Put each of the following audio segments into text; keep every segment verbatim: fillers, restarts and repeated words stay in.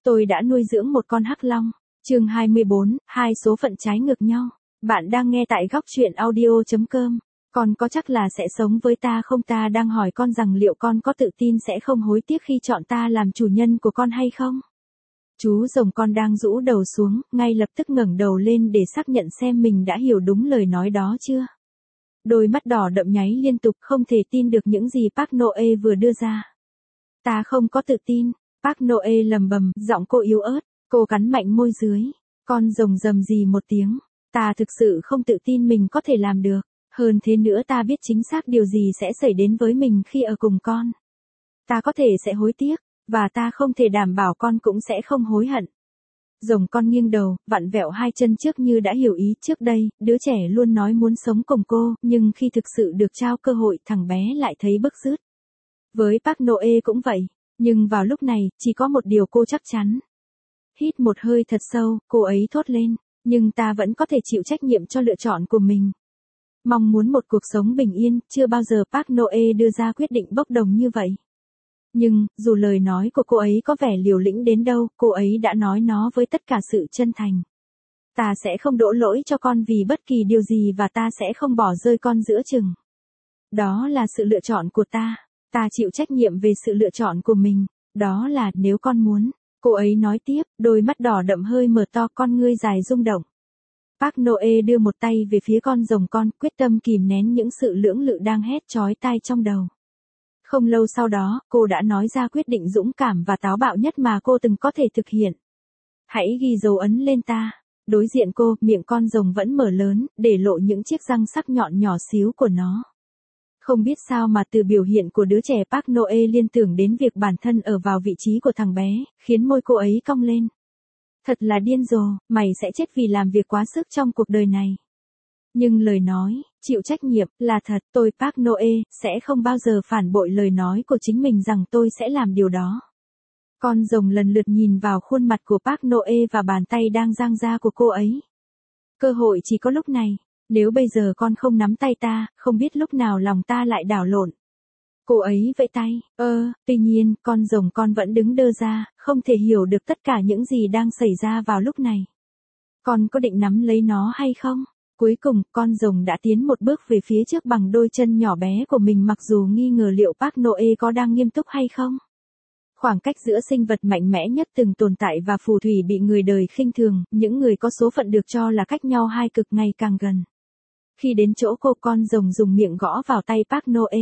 Tôi đã nuôi dưỡng một con hắc long. Chương hai mươi bốn, hai số phận trái ngược nhau. Bạn đang nghe tại góc truyện audio chấm com. Con có chắc là sẽ sống với ta không? Ta đang hỏi con rằng liệu con có tự tin sẽ không hối tiếc khi chọn ta làm chủ nhân của con hay không? Chú rồng con đang rũ đầu xuống, ngay lập tức ngẩng đầu lên để xác nhận xem mình đã hiểu đúng lời nói đó chưa. Đôi mắt đỏ đậm nháy liên tục, không thể tin được những gì Park Noe vừa đưa ra. Ta không có tự tin. Park Noe lầm bầm, giọng cô yếu ớt. Cô cắn mạnh môi dưới. Con rồng rầm rì một tiếng. Ta thực sự không tự tin mình có thể làm được. Hơn thế nữa, ta biết chính xác điều gì sẽ xảy đến với mình khi ở cùng con. Ta có thể sẽ hối tiếc, và ta không thể đảm bảo con cũng sẽ không hối hận. Rồng con nghiêng đầu, vặn vẹo hai chân trước như đã hiểu ý. Trước đây, đứa trẻ luôn nói muốn sống cùng cô, nhưng khi thực sự được trao cơ hội, thằng bé lại thấy bứt rứt. Với Park Noe cũng vậy. Nhưng vào lúc này, chỉ có một điều cô chắc chắn. Hít một hơi thật sâu, cô ấy thốt lên. Nhưng ta vẫn có thể chịu trách nhiệm cho lựa chọn của mình. Mong muốn một cuộc sống bình yên, chưa bao giờ Park Noe đưa ra quyết định bốc đồng như vậy. Nhưng, dù lời nói của cô ấy có vẻ liều lĩnh đến đâu, cô ấy đã nói nó với tất cả sự chân thành. Ta sẽ không đổ lỗi cho con vì bất kỳ điều gì và ta sẽ không bỏ rơi con giữa chừng. Đó là sự lựa chọn của ta. Ta chịu trách nhiệm về sự lựa chọn của mình. Đó là nếu con muốn. Cô ấy nói tiếp, đôi mắt đỏ đậm hơi mở to, con ngươi dài rung động. Park Noe đưa một tay về phía con rồng con, quyết tâm kìm nén những sự lưỡng lự đang hét chói tai trong đầu. Không lâu sau đó, cô đã nói ra quyết định dũng cảm và táo bạo nhất mà cô từng có thể thực hiện. Hãy ghi dấu ấn lên ta. Đối diện cô, miệng con rồng vẫn mở lớn, để lộ những chiếc răng sắc nhọn nhỏ xíu của nó. Không biết sao mà từ biểu hiện của đứa trẻ, Park Noe liên tưởng đến việc bản thân ở vào vị trí của thằng bé, khiến môi cô ấy cong lên. Thật là điên rồ, mày sẽ chết vì làm việc quá sức trong cuộc đời này. Nhưng lời nói, chịu trách nhiệm, là thật. Tôi Park Noe, sẽ không bao giờ phản bội lời nói của chính mình rằng tôi sẽ làm điều đó. Con rồng lần lượt nhìn vào khuôn mặt của Park Noe và bàn tay đang dang ra của cô ấy. Cơ hội chỉ có lúc này. Nếu bây giờ con không nắm tay ta, không biết lúc nào lòng ta lại đảo lộn. Cô ấy vẫy tay, ơ, tuy nhiên, con rồng con vẫn đứng đơ ra, không thể hiểu được tất cả những gì đang xảy ra vào lúc này. Con có định nắm lấy nó hay không? Cuối cùng, con rồng đã tiến một bước về phía trước bằng đôi chân nhỏ bé của mình, mặc dù nghi ngờ liệu Park Noe có đang nghiêm túc hay không. Khoảng cách giữa sinh vật mạnh mẽ nhất từng tồn tại và phù thủy bị người đời khinh thường, những người có số phận được cho là cách nhau hai cực, ngày càng gần. Khi đến chỗ cô, con rồng dùng miệng gõ vào tay Park Noe.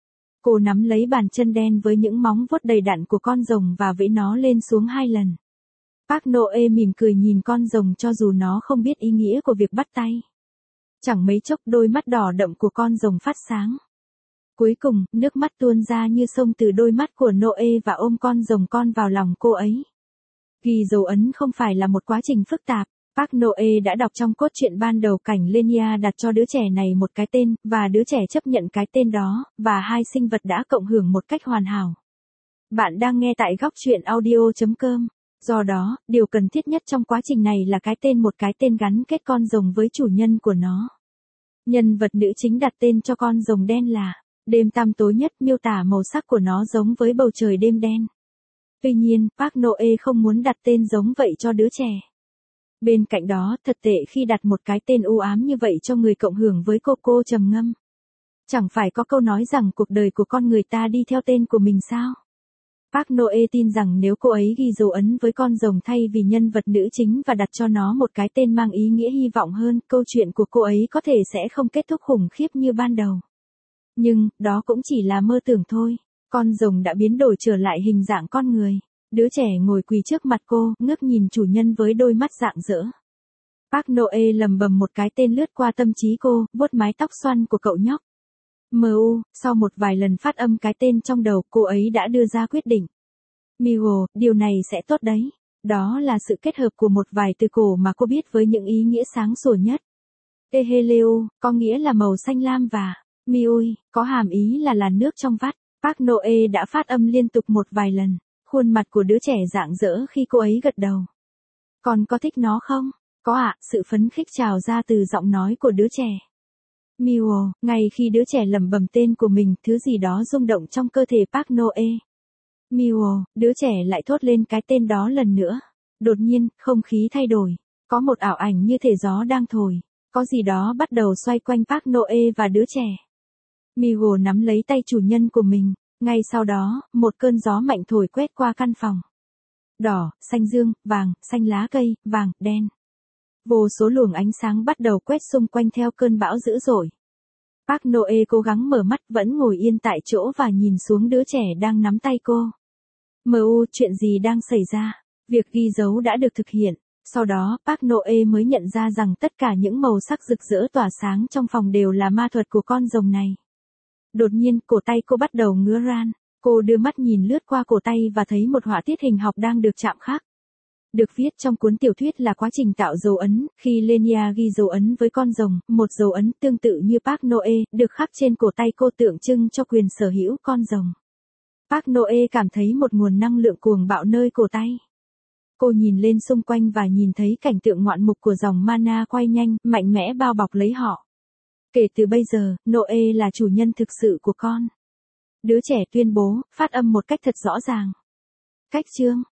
Cô nắm lấy bàn chân đen với những móng vuốt đầy đặn của con rồng và vẫy nó lên xuống hai lần. Park Noe mỉm cười nhìn con rồng cho dù nó không biết ý nghĩa của việc bắt tay. Chẳng mấy chốc, đôi mắt đỏ đậm của con rồng phát sáng. Cuối cùng, nước mắt tuôn ra như sông từ đôi mắt của Noe và ôm con rồng con vào lòng cô ấy. Ghi dấu ấn không phải là một quá trình phức tạp. Park Noe đã đọc trong cốt truyện ban đầu cảnh Lenia đặt cho đứa trẻ này một cái tên, và đứa trẻ chấp nhận cái tên đó, và hai sinh vật đã cộng hưởng một cách hoàn hảo. Bạn đang nghe tại góc truyện audio chấm com. Do đó, điều cần thiết nhất trong quá trình này là cái tên, một cái tên gắn kết con rồng với chủ nhân của nó. Nhân vật nữ chính đặt tên cho con rồng đen là Đêm tăm tối nhất, miêu tả màu sắc của nó giống với bầu trời đêm đen. Tuy nhiên, Park Noe không muốn đặt tên giống vậy cho đứa trẻ. Bên cạnh đó, thật tệ khi đặt một cái tên u ám như vậy cho người cộng hưởng với cô. Cô trầm ngâm. Chẳng phải có câu nói rằng cuộc đời của con người ta đi theo tên của mình sao? Park Noe tin rằng nếu cô ấy ghi dấu ấn với con rồng thay vì nhân vật nữ chính và đặt cho nó một cái tên mang ý nghĩa hy vọng hơn, câu chuyện của cô ấy có thể sẽ không kết thúc khủng khiếp như ban đầu. Nhưng, đó cũng chỉ là mơ tưởng thôi. Con rồng đã biến đổi trở lại hình dạng con người. Đứa trẻ ngồi quỳ trước mặt cô, ngước nhìn chủ nhân với đôi mắt rạng rỡ. Park Noe lầm bầm một cái tên lướt qua tâm trí cô, vuốt mái tóc xoăn của cậu nhóc. Mu, sau một vài lần phát âm cái tên trong đầu, cô ấy đã đưa ra quyết định. Migo, điều này sẽ tốt đấy. Đó là sự kết hợp của một vài từ cổ mà cô biết với những ý nghĩa sáng sủa nhất. Eheleo, có nghĩa là màu xanh lam, và Miui, có hàm ý là làn nước trong vắt. Park Noe đã phát âm liên tục một vài lần. Khuôn mặt của đứa trẻ rạng rỡ khi cô ấy gật đầu. Con có thích nó không? Có ạ, sự phấn khích trào ra từ giọng nói của đứa trẻ. Miu, ngay khi đứa trẻ lẩm bẩm tên của mình, thứ gì đó rung động trong cơ thể Park Noe. Mio, đứa trẻ lại thốt lên cái tên đó lần nữa. Đột nhiên, không khí thay đổi. Có một ảo ảnh như thể gió đang thổi. Có gì đó bắt đầu xoay quanh Park Noe và đứa trẻ. Mio nắm lấy tay chủ nhân của mình. Ngay sau đó, một cơn gió mạnh thổi quét qua căn phòng. Đỏ, xanh dương, vàng, xanh lá cây, vàng, đen. Vô số luồng ánh sáng bắt đầu quét xung quanh theo cơn bão dữ dội. Park Noe cố gắng mở mắt vẫn ngồi yên tại chỗ và nhìn xuống đứa trẻ đang nắm tay cô. Mu, chuyện gì đang xảy ra? Việc ghi dấu đã được thực hiện. Sau đó, Park Noe mới nhận ra rằng tất cả những màu sắc rực rỡ tỏa sáng trong phòng đều là ma thuật của con rồng này. Đột nhiên, cổ tay cô bắt đầu ngứa ran. Cô đưa mắt nhìn lướt qua cổ tay và thấy một họa tiết hình học đang được chạm khắc. Được viết trong cuốn tiểu thuyết là quá trình tạo dấu ấn, khi Lenia ghi dấu ấn với con rồng, một dấu ấn tương tự như Park Noe, được khắc trên cổ tay cô tượng trưng cho quyền sở hữu con rồng. Park Noe cảm thấy một nguồn năng lượng cuồng bạo nơi cổ tay. Cô nhìn lên xung quanh và nhìn thấy cảnh tượng ngoạn mục của dòng mana quay nhanh, mạnh mẽ bao bọc lấy họ. Kể từ bây giờ, Noe là chủ nhân thực sự của con. Đứa trẻ tuyên bố, phát âm một cách thật rõ ràng. Cách chương